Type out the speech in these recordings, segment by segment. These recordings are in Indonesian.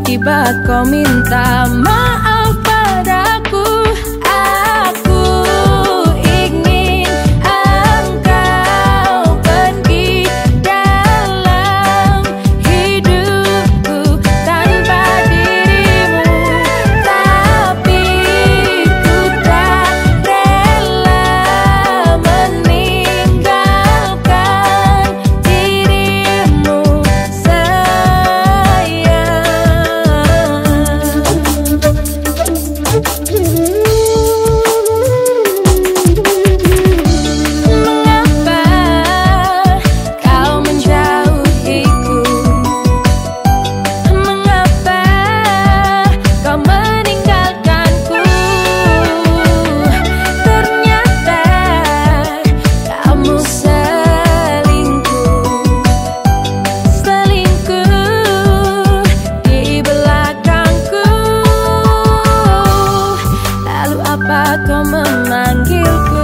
Tiba-tiba kau minta maaf padaku. Aku ingin engkau pergi dalam hidupku tanpa dirimu, tapi ku tak rela meninggalkan dirimu, Mengapa kau menjauhiku? Mengapa kau meninggalkanku? Ternyata kamu selingkuh di belakangku. Lalu apa kau memanggilku?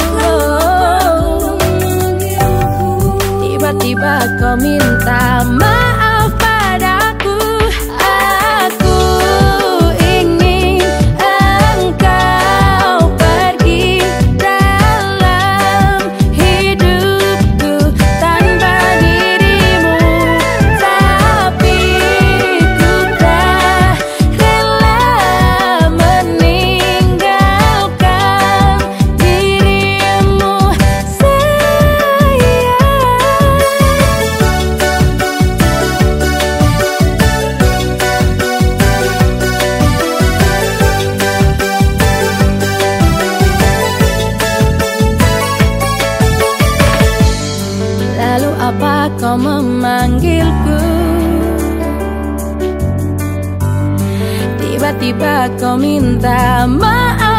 Tiba-tiba kau minta maaf padaku. Aku ingin engkau pergi dalam hidupku tanpa dirimu, tapi ku tak rela meninggalkan dirimu, Lalu apa kau memanggilku? Tiba-tiba kau minta maaf.